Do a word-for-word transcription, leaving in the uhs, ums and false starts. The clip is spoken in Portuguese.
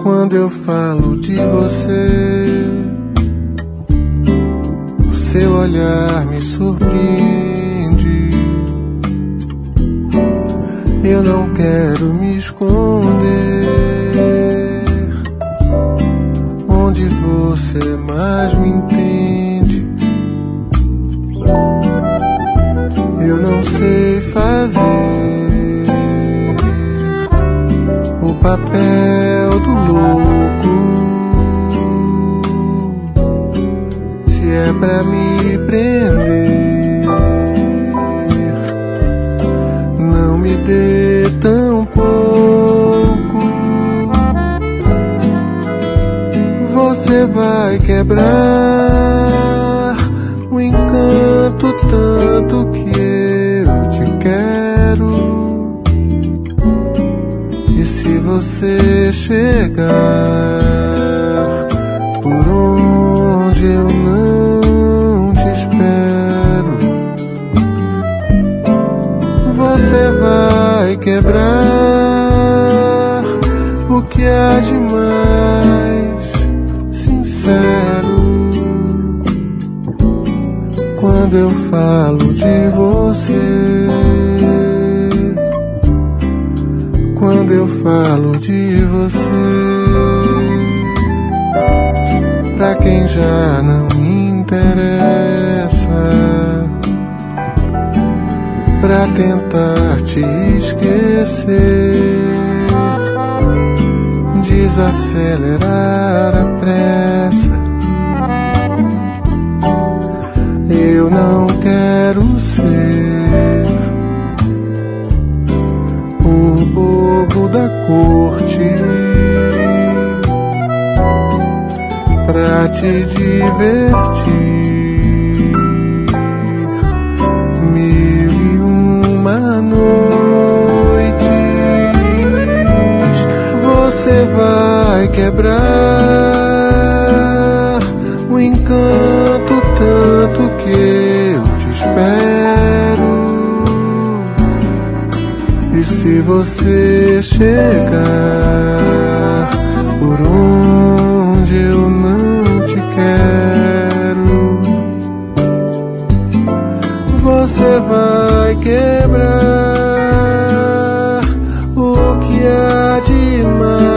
Quando eu falo de você, o seu olhar me surpreende. Eu não quero me esconder. Onde você mais me entende, eu não sei fazer o papel do louco. Se é pra me prender, não me dê tão pouco. Você vai quebrar o encanto tanto que eu te quero. E se você chegar por onde eu não te espero, você vai quebrar o que há de mais sincero. Quando eu falo de você, quando eu falo de você, pra quem já não me interessa, pra tentar te esquecer, desacelerar a pressa. Eu não quero ser o bobo da corte pra te divertir. Mil e uma noites você vai quebrar o encanto tanto que eu te espero. E se você chegar por onde eu não te quero, você vai quebrar o que há de mais